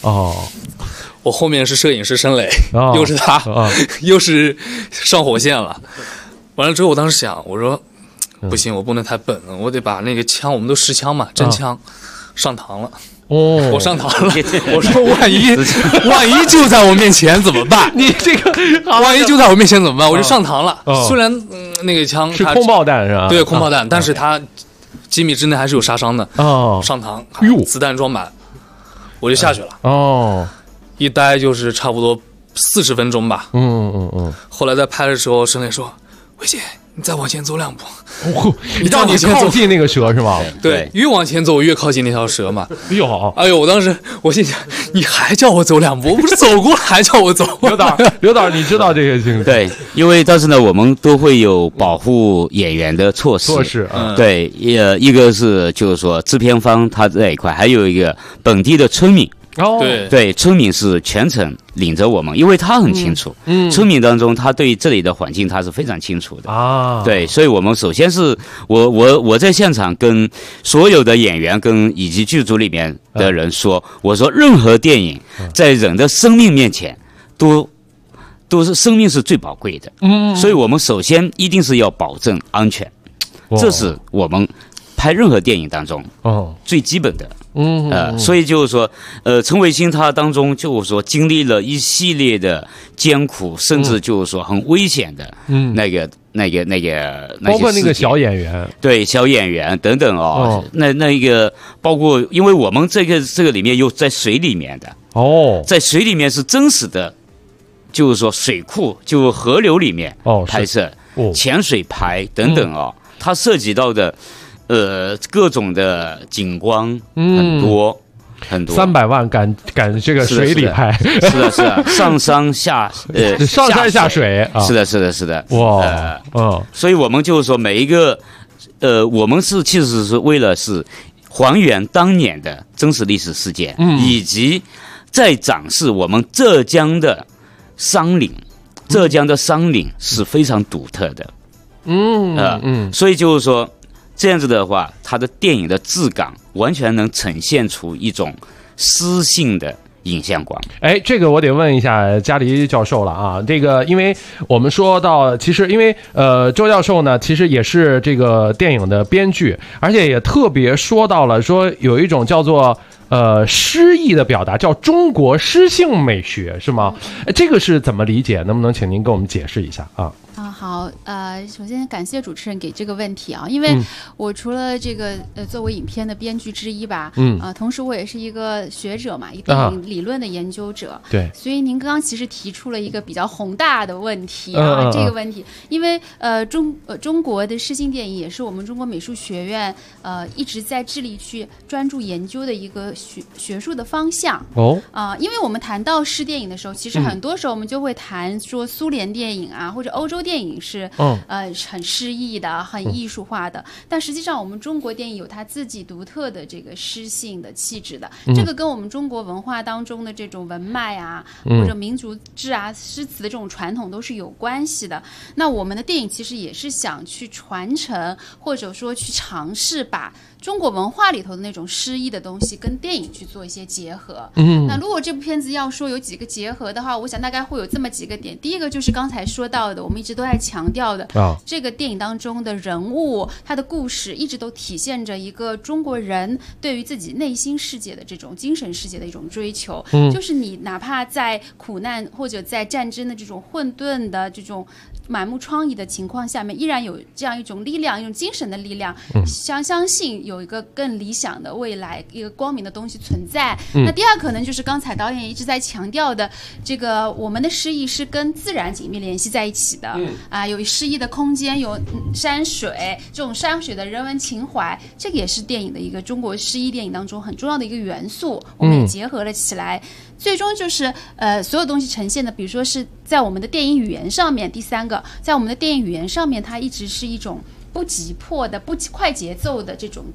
哦， 我后面是摄影师申磊，又是他，又是上火线了。完了之后，我当时想，我说不行，我不能太笨了，我得把那个枪，我们都持枪嘛，真枪，上膛了。我上膛了，我说万一就在我面前怎么办？ 你这个万一就在我面前怎么办？我就上膛了。虽然那个枪是空爆弹是吧？ 对，空爆弹，但是它几米之内还是有杀伤的。上膛，子弹装满，我就下去了。一待就是差不多40分钟吧。后来在拍的时候，申磊说：“伟杰，你再往前走2步。” 你让你靠近那个蛇是吗？ 对，越往前走越靠近那条蛇嘛。 哎呦， 我当时我心想，你还叫我走2步，我不是走过还叫我走。 刘导，你知道这个情况？ 对，因为但是呢，我们都会有保护演员的措施。对，一个是就是说制片方他这一块，还有一个本地的村民。对，村民是全程领着我们，因为他很清楚，村民当中他对这里的环境他是非常清楚的啊。对，所以我们首先是我在现场跟所有的演员以及剧组里面的人说，我说任何电影在人的生命面前都是生命是最宝贵的，所以我们首先一定是要保证安全，这是我们拍任何电影当中最基本的。所以就是说，陈伟星他当中就是说经历了一系列的艰苦，甚至就是说很危险的那个包括那个小演员， 对，小演员等等那一个包括，因为我们这个里面又在水里面的在水里面是真实的，就是说水库就河流里面拍摄潜水排等等它涉及到的各种的景观很多 ，300万赶这个水里拍， 是的，上山下上山下水， 是的，哇，所以我们就是说每一个我们其实是为了是还原当年的真实历史事件，以及在展示我们浙江的山岭是非常独特的，所以就是说。这样子的话，它的电影的质感完全能呈现出一种诗性的影像感。 这个我得问一下嘉黎教授了啊。这个因为我们说到，其实因为周教授呢，其实也是这个电影的编剧，而且也特别说到了说有一种叫做诗意的表达，叫中国诗性美学，是吗？这个是怎么理解？能不能请您给我们解释一下啊？ 好，首先感谢主持人给这个问题啊，因为我除了这个作为影片的编剧之一吧，同时我也是一个学者嘛，一个电影理论的研究者， 对， 所以您刚刚其实提出了一个比较宏大的问题啊，这个问题，因为中国的诗性电影也是我们中国美术学院一直在致力去专注研究的一个学术的方向因为我们谈到诗电影的时候，其实很多时候我们就会谈说苏联电影啊或者欧洲电影是很诗意的、很艺术化的，但实际上我们中国电影有它自己独特的这个诗性的气质的，这个跟我们中国文化当中的这种文脉啊或者民族志啊、诗词的这种传统都是有关系的。那我们的电影其实也是想去传承，或者说去尝试把中国文化里头的那种诗意的东西跟电影去做一些结合。那如果这部片子要说有几个结合的话，我想大概会有这么几个点。第一个就是刚才说到的，我们一直都在强调的这个电影当中的人物，他的故事一直都体现着一个中国人对于自己内心世界的这种精神世界的一种追求，就是你哪怕在苦难或者在战争的这种混沌的这种满目疮痍的情况下面，依然有这样一种力量，一种精神的力量，相信有一个更理想的未来，一个光明的东西存在。那第二可能就是刚才导演一直在强调的，这个我们的诗意是跟自然紧密联系在一起的有诗意的空间，有山水，这种山水的人文情怀，这个也是电影的一个中国诗意电影当中很重要的一个元素，我们也结合了起来。最终就是所有东西呈现的，比如说是在我们的电影语言上面，第三个，在我们的电影语言上面，它一直是一种不急迫的、不快节奏的这种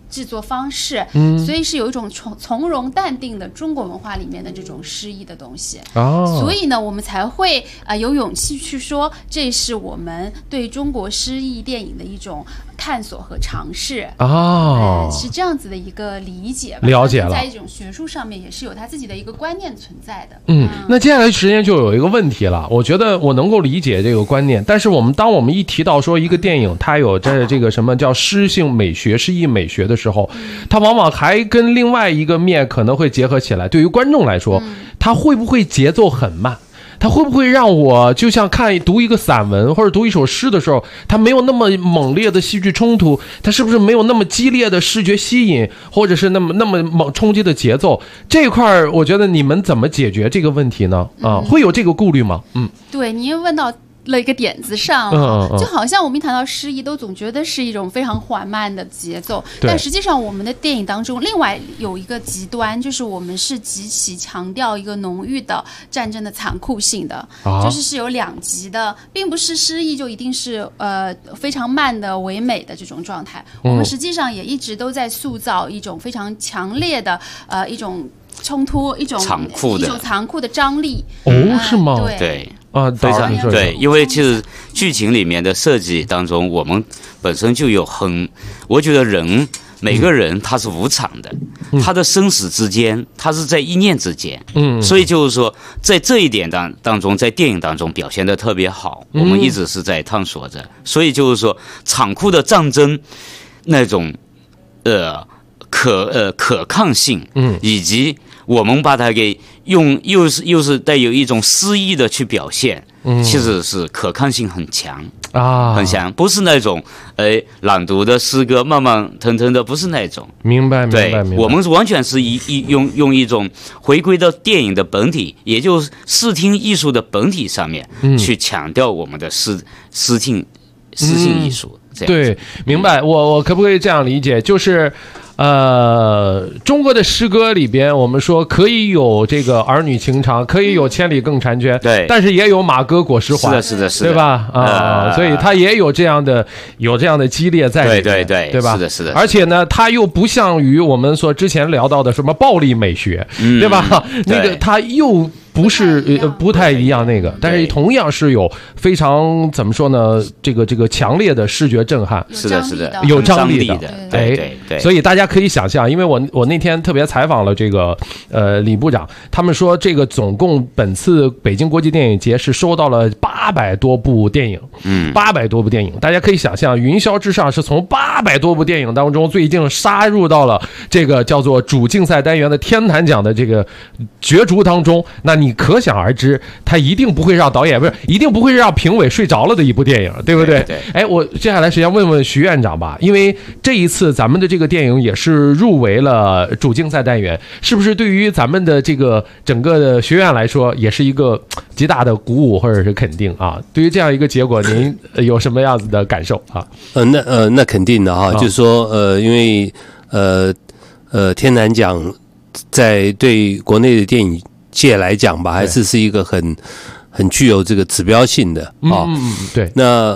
制作方式，所以是有一种从容淡定的中国文化里面的这种诗意的东西。所以呢，我们才会有勇气去说，这是我们对中国诗意电影的一种探索和尝试。是这样子的一个理解吧。 了解了， 在一种学术上面也是有他自己的一个观念存在的。 那接下来时间就有一个问题了，我觉得我能够理解这个观念，但是当我们一提到说一个电影它有这个什么叫诗性美学、诗意美学的时候，它往往还跟另外一个面可能会结合起来。对于观众来说，它会不会节奏很慢？它会不会让我就像读一个散文或者读一首诗的时候，它没有那么猛烈的戏剧冲突，它是不是没有那么激烈的视觉吸引，或者是那么猛冲击的节奏？这块我觉得你们怎么解决这个问题呢？会有这个顾虑吗？ 对，你问到了一个点子上，就好像我们一谈到诗意，都总觉得是一种非常缓慢的节奏，但实际上我们的电影当中，另外有一个极端，就是我们是极其强调一个浓郁的战争的残酷性的，就是有两极的，并不是诗意就一定是非常慢的唯美的这种状态。我们实际上也一直都在塑造一种非常强烈的一种冲突，一种残酷的张力。 是吗？ 对。非常对，因为其实剧情里面的设计当中，我们本身就有我觉得每个人他是无常的，他的生死之间，他是在一念之间，所以就是说，在这一点当中，在电影当中表现得特别好，我们一直是在探索着，所以就是说，残酷的战争那种可抗性，以及我们把它给又是带有一种诗意的去表现，其实是可抗性很强很强，不是那种朗读的诗歌慢慢腾腾的，不是那种。 明白。 我们完全是用一种回归到电影的本体，也就是视听艺术的本体上面，去强调我们的诗性艺术。 对，明白。我可不可以这样理解？就是中国的诗歌里边，我们说可以有这个儿女情长，可以有千里共婵娟， 对， 但是也有马革裹尸还， 是的， 对吧？所以它也有这样的激烈在里面，对吧？ 是的。 而且呢，它又不像于我们所之前聊到的什么暴力美学，对吧？那个它又不太一样那个，但是同样是有非常怎么说呢？这个强烈的视觉震撼， 是的， 有张力的，对。 所以大家可以想象，因为我那天特别采访了这个李部长，他们说这个总共本次北京国际电影节是收到了800多部电影，800多部电影，大家可以想象，云霄之上是从800多部电影当中最近杀入到了这个叫做主竞赛单元的天坛奖的这个角逐当中，那你可想而知，他一定不会让一定不会让评委睡着了的一部电影，对不对？我接下来实际上问问徐院长吧，因为这一次咱们的这个电影也是入围了主竞赛单元，是不是对于咱们的这个整个的学院来说，也是一个极大的鼓舞或者是肯定啊？对于这样一个结果，您有什么样子的感受啊？ 那肯定的哈，就是说因为天坛奖在对国内的电影界来讲吧，还是一个很具有这个指标性的啊。 对。 那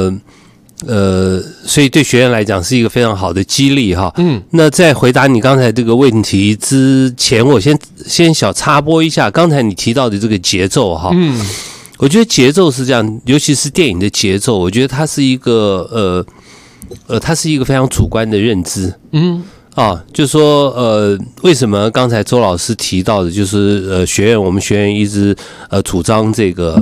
所以对学院来讲是一个非常好的激励哈。那在回答你刚才这个问题之前，我先小插播一下刚才你提到的这个节奏哈。我觉得节奏是这样，尤其是电影的节奏，我觉得它是一个它是一个非常主观的认知。就是说为什么刚才周老师提到的，就是我们学院一直主张这个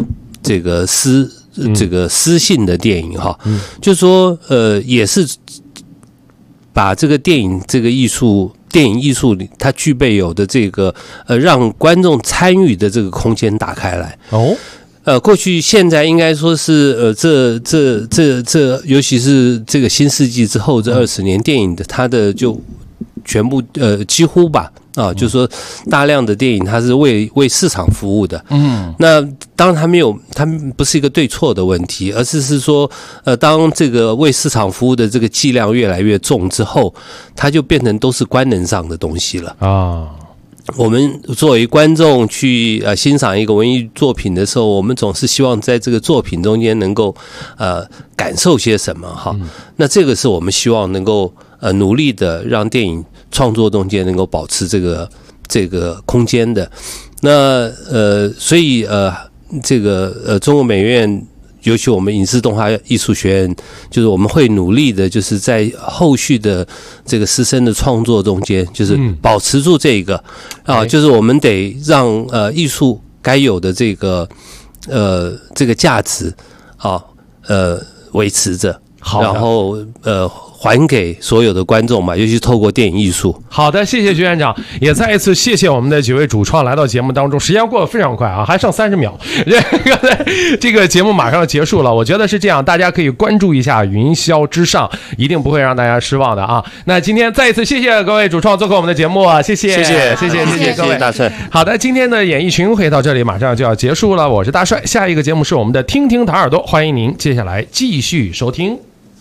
诗性的电影哈，就是说也是把这个电影艺术里它具备有的这个让观众参与的这个空间打开来。过去现在应该说是这尤其是这个新世纪之后这20年，电影的它的就全部几乎吧就是说大量的电影它是为市场服务的。那当然它不是一个对错的问题，而是说当这个为市场服务的这个剂量越来越重之后，它就变成都是官能上的东西了我们作为观众去欣赏一个文艺作品的时候，我们总是希望在这个作品中间能够感受些什么哈。那这个是我们希望能够努力的让电影创作中间能够保持这个空间的。那所以这个中国美院，尤其我们影视动画艺术学院，就是我们会努力的，就是在后续的这个师生的创作中间，就是保持住这个就是我们得让艺术该有的这个价值维持着，然后还给所有的观众嘛，尤其透过电影艺术。 好的，谢谢徐院长，也再一次谢谢我们的几位主创来到节目当中。时间过得非常快啊，还剩30秒，这个节目马上要结束了。我觉得是这样，大家可以关注一下云霄之上，一定不会让大家失望的啊。那今天再一次谢谢各位主创做客我们的节目啊，谢谢各位大帅。 好的，今天的演艺群会到这里马上就要结束了，我是大帅。下一个节目是我们的听听打耳朵，欢迎您接下来继续收听。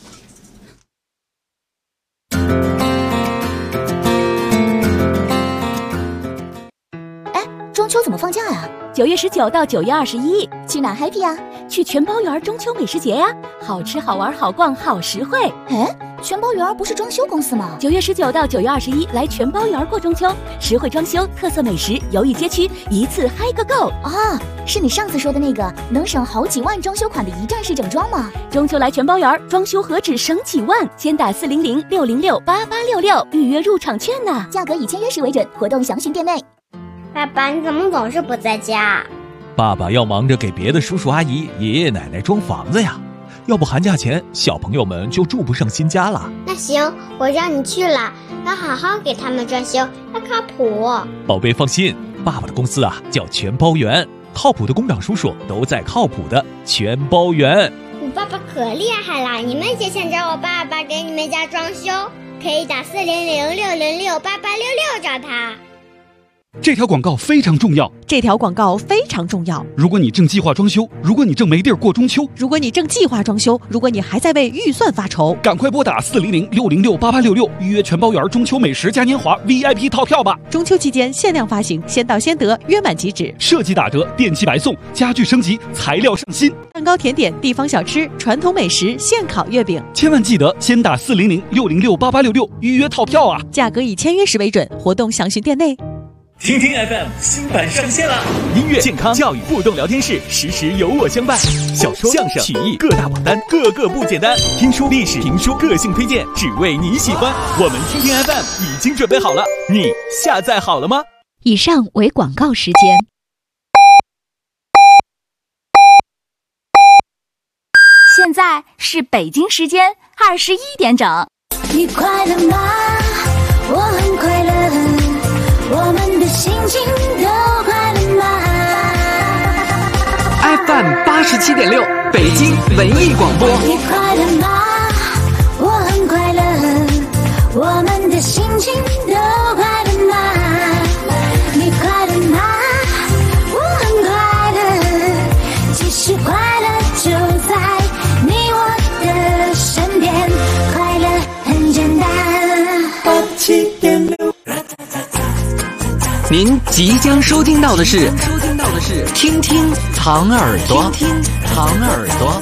中秋怎么放假呀 ？9月19到9月21， 去哪 happy 啊？ 去全包园中秋美食节呀，好吃好玩好逛好实惠。 全包园不是装修公司吗 ？9月19到9月21，来全包园过中秋，实惠装修，特色美食，游艺街区，一次嗨个够啊！是你上次说的那个能省好几万装修款的一站式整装吗？ 中秋来全包园，装修何止省几万？先打400-606-8866预约入场券呢， 价格以签约时为准，活动详询店内。 爸爸，你怎么总是不在家？ 爸爸要忙着给别的叔叔阿姨、爷爷奶奶装房子呀，要不寒假前小朋友们就住不上新家了。 那行，我让你去了，要好好给他们装修，要靠谱。 宝贝放心，爸爸的公司啊叫全包园，靠谱的工长叔叔都在靠谱的全包园。 你爸爸可厉害了，你们也想找我爸爸给你们家装修，可以打400-606-8866找他。 这条广告非常重要。 如果你正计划装修，如果你正没地儿过中秋， 如果你正计划装修，如果你还在为预算发愁， 赶快拨打400-606-8866预约全包园中秋美食嘉年华 VIP 套票吧。 中秋期间限量发行，先到先得，约满即止， 设计打折，电器白送，家具升级，材料上新， 蛋糕甜点，地方小吃，传统美食，现烤月饼。 千万记得先打400-606-8866预约套票啊， 价格以签约时为准，活动详询店内。 听听 FM 新版上线了，音乐、健康、教育、互动聊天室，时时有我相伴。小说、相声、曲艺各大榜单，个个不简单。听书、历史、评书，个性推荐，只为你喜欢。我们听听 FM 已经准备好了，你下载好了吗？ 以上为广告时间。 现在是北京时间21点整。 你快乐吗？我很快乐。我们的心情都快乐吗 ？FM 87.6，北京文艺广播。 你快乐吗？我很快乐。我们的心情都快乐吗？你快乐吗？我很快乐。其实快乐就在你我的身边，快乐很简单。87.6。 您即将收听到的是听听糖耳朵，听听糖耳朵。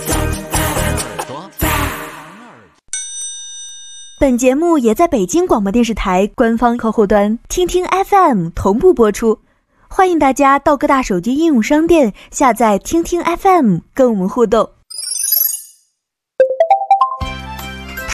本节目也在北京广播电视台官方客户端听听 FM 同步播出，欢迎大家到各大手机应用商店下载听听 FM 跟我们互动。